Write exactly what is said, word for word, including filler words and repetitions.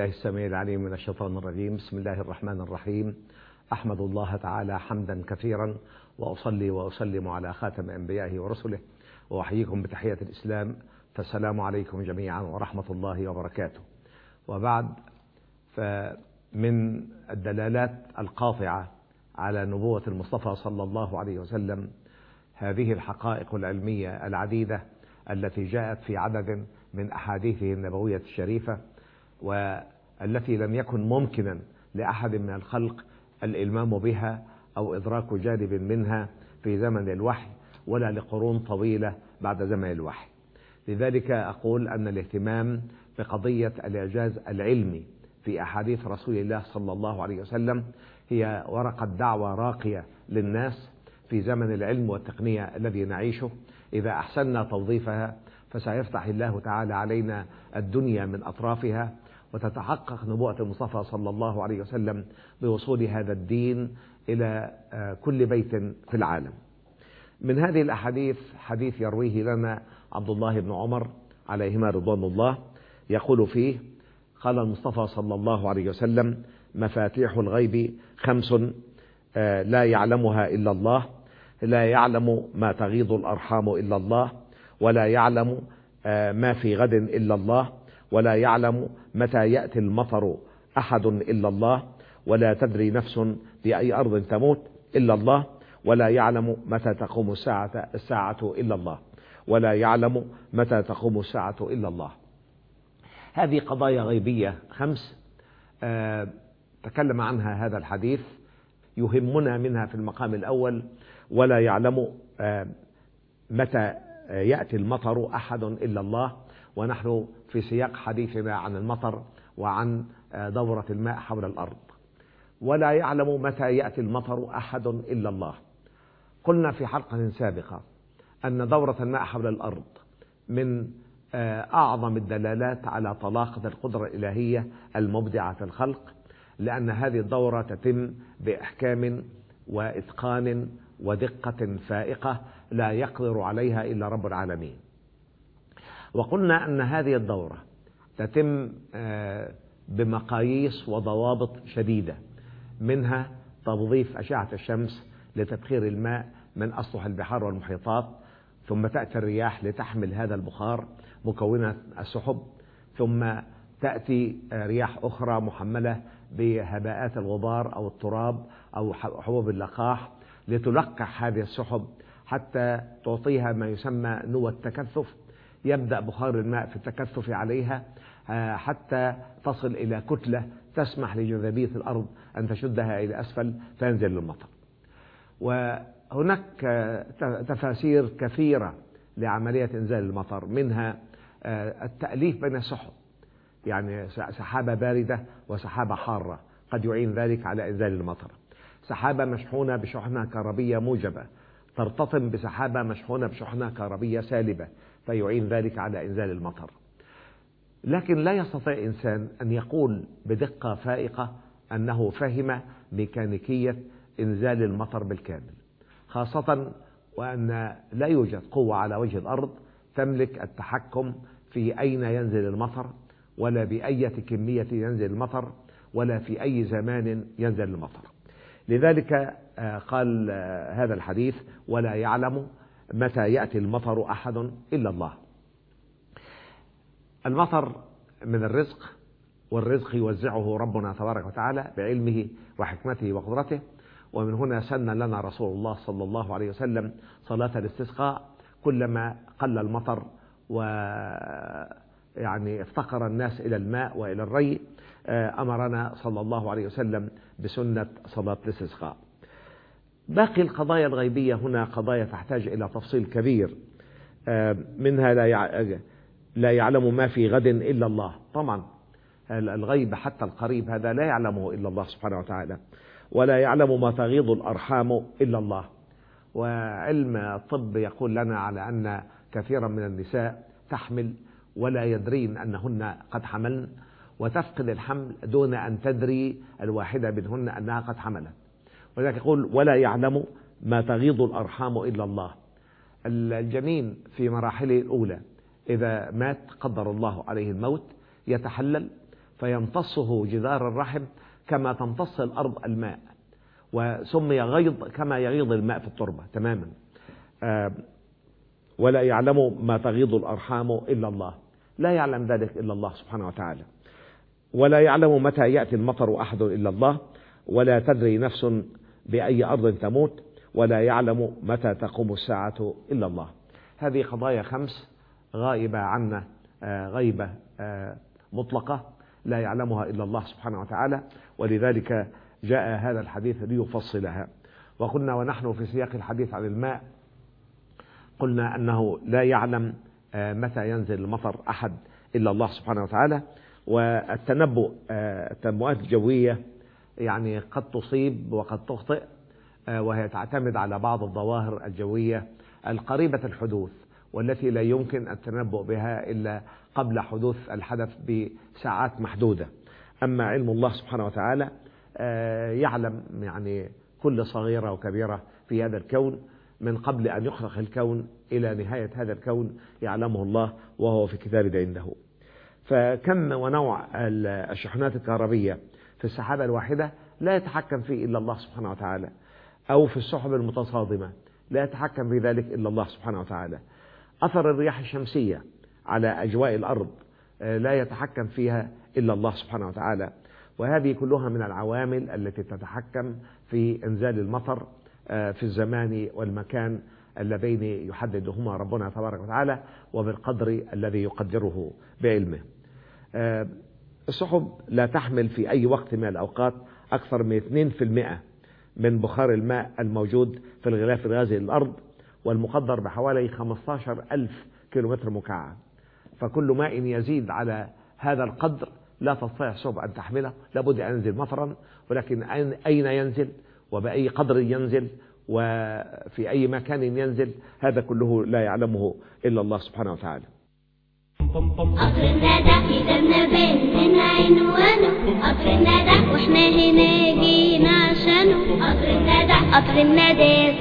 بالله السميع العليم من الشيطان الرجيم. بسم الله الرحمن الرحيم. أحمد الله تعالى حمدا كثيرا، وأصلي وأسلم على خاتم أنبيائه ورسله، وأحييكم بتحية الإسلام، فالسلام عليكم جميعا ورحمة الله وبركاته. وبعد، فمن الدلالات القاطعة على نبوة المصطفى صلى الله عليه وسلم هذه الحقائق العلمية العديدة التي جاءت في عدد من أحاديثه النبوية الشريفة، والتي لم يكن ممكنا لأحد من الخلق الإلمام بها أو إدراك جانب منها في زمن الوحي، ولا لقرون طويلة بعد زمن الوحي. لذلك أقول أن الاهتمام بقضية الإعجاز العلمي في أحاديث رسول الله صلى الله عليه وسلم هي ورقة دعوة راقية للناس في زمن العلم والتقنية الذي نعيشه. إذا أحسننا توظيفها فسيفتح الله تعالى علينا الدنيا من أطرافها، وتتحقق نبوءة المصطفى صلى الله عليه وسلم بوصول هذا الدين إلى كل بيت في العالم. من هذه الأحاديث حديث يرويه لنا عبد الله بن عمر عليهما رضوان الله، يقول فيه: قال المصطفى صلى الله عليه وسلم: مفاتيح الغيب خمس لا يعلمها إلا الله، لا يعلم ما تغيض الأرحام إلا الله، ولا يعلم ما في غد إلا الله، ولا يعلم متى يأتي المطر أحد إلا الله، ولا تدري نفس بأي أرض تموت إلا الله، ولا يعلم متى تقوم الساعة الساعة إلا الله، ولا يعلم متى تقوم الساعة إلا الله. هذه قضايا غيبية خمس آه تكلم عنها هذا الحديث. يهمنا منها في المقام الأول ولا يعلم آه متى يأتي المطر أحد إلا الله، ونحن في سياق حديثنا عن المطر وعن دورة الماء حول الأرض. ولا يعلم متى يأتي المطر أحد إلا الله. قلنا في حلقة سابقة أن دورة الماء حول الأرض من أعظم الدلالات على طلاقة القدرة الإلهية المبدعة في الخلق، لأن هذه الدورة تتم بإحكام وإتقان ودقة فائقة لا يقدر عليها إلا رب العالمين. وقلنا أن هذه الدورة تتم بمقاييس وضوابط شديدة، منها توظيف أشعة الشمس لتبخير الماء من أسطح البحار والمحيطات، ثم تأتي الرياح لتحمل هذا البخار مكونة السحب، ثم تأتي رياح أخرى محملة بهباءات الغبار أو التراب أو حبوب اللقاح لتلقح هذه السحب حتى تعطيها ما يسمى نوى التكثف. يبدأ بخار الماء في التكثف عليها حتى تصل إلى كتلة تسمح لجاذبية الأرض أن تشدها إلى أسفل فينزل المطر. وهناك تفاسير كثيرة لعملية إنزال المطر، منها التأليف بين السحب، يعني سحابة باردة وسحابة حارة قد يعين ذلك على إنزال المطر. سحابة مشحونة بشحنة كهربية موجبة ترتطم بسحابة مشحونة بشحنة كهربية سالبة فيعين ذلك على إنزال المطر. لكن لا يستطيع إنسان أن يقول بدقة فائقة أنه فهم ميكانيكية إنزال المطر بالكامل، خاصة وأن لا يوجد قوة على وجه الأرض تملك التحكم في أين ينزل المطر، ولا بأية كمية ينزل المطر، ولا في أي زمان ينزل المطر. لذلك قال هذا الحديث: ولا يعلم متى يأتي المطر أحد إلا الله. المطر من الرزق، والرزق يوزعه ربنا تبارك وتعالى بعلمه وحكمته وقدرته. ومن هنا سن لنا رسول الله صلى الله عليه وسلم صلاة الاستسقاء كلما قل المطر ويعني افتقر الناس إلى الماء وإلى الري، أمرنا صلى الله عليه وسلم بسنة صلاة الاستسقاء. باقي القضايا الغيبية هنا قضايا تحتاج إلى تفصيل كبير، منها لا يعلم ما في غد إلا الله. طبعا الغيب حتى القريب هذا لا يعلمه إلا الله سبحانه وتعالى. ولا يعلم ما تغيض الأرحام إلا الله. وعلم الطب يقول لنا على أن كثيرا من النساء تحمل ولا يدرين أنهن قد حملن، وتفقد الحمل دون أن تدري الواحدة منهن أنها قد حملت. ولذلك يقول: ولا يعلم ما تغيض الأرحام إلا الله. الجنين في مراحله الأولى إذا مات قدر الله عليه الموت يتحلل، فيمتصه جدار الرحم كما تمتص الأرض الماء، وسمي غيض كما يغيض الماء في التربة تماما. ولا يعلم ما تغيض الأرحام إلا الله، لا يعلم ذلك إلا الله سبحانه وتعالى. ولا يعلم متى يأتي المطر أحد إلا الله، ولا تدري نفس بأي أرض تموت، ولا يعلم متى تقوم الساعة إلا الله. هذه قضايا خمس غائبة عنا غيبة مطلقة لا يعلمها إلا الله سبحانه وتعالى، ولذلك جاء هذا الحديث ليفصلها. وقلنا ونحن في سياق الحديث عن الماء قلنا أنه لا يعلم متى ينزل المطر أحد إلا الله سبحانه وتعالى. والتنبؤ التنبؤات الجوية يعني قد تصيب وقد تخطئ، وهي تعتمد على بعض الظواهر الجوية القريبة الحدوث والتي لا يمكن التنبؤ بها إلا قبل حدوث الحدث بساعات محدودة. أما علم الله سبحانه وتعالى يعلم يعني كل صغيرة وكبيرة في هذا الكون من قبل أن يخلق الكون إلى نهاية هذا الكون يعلمه الله وهو في كتاب عنده. فكم ونوع الشحنات الكهربية في السحابة الواحدة لا يتحكم فيه إلا الله سبحانه وتعالى، أو في السحب المتصادمة لا يتحكم في ذلك إلا الله سبحانه وتعالى. أثر الرياح الشمسية على أجواء الأرض لا يتحكم فيها إلا الله سبحانه وتعالى. وهذه كلها من العوامل التي تتحكم في إنزال المطر في الزمان والمكان اللذين يحددهما ربنا تبارك وتعالى وبالقدر الذي يقدره بعلمه. السحب لا تحمل في أي وقت من الأوقات أكثر من اثنين بالمئة من بخار الماء الموجود في الغلاف الغازي للأرض، والمقدر بحوالي خمسة عشر ألف كيلومتر مكعب. فكل ماء يزيد على هذا القدر لا تستطيع السحب أن تحمله، لابد أن ينزل مطرا، ولكن أين ينزل وبأي قدر ينزل وفي أي مكان ينزل هذا كله لا يعلمه إلا الله سبحانه وتعالى. قطر الندى يدرنا بين عنوانه، قطر الندى واحنا هنا جينا عشانه، قطر الندى قطر الندى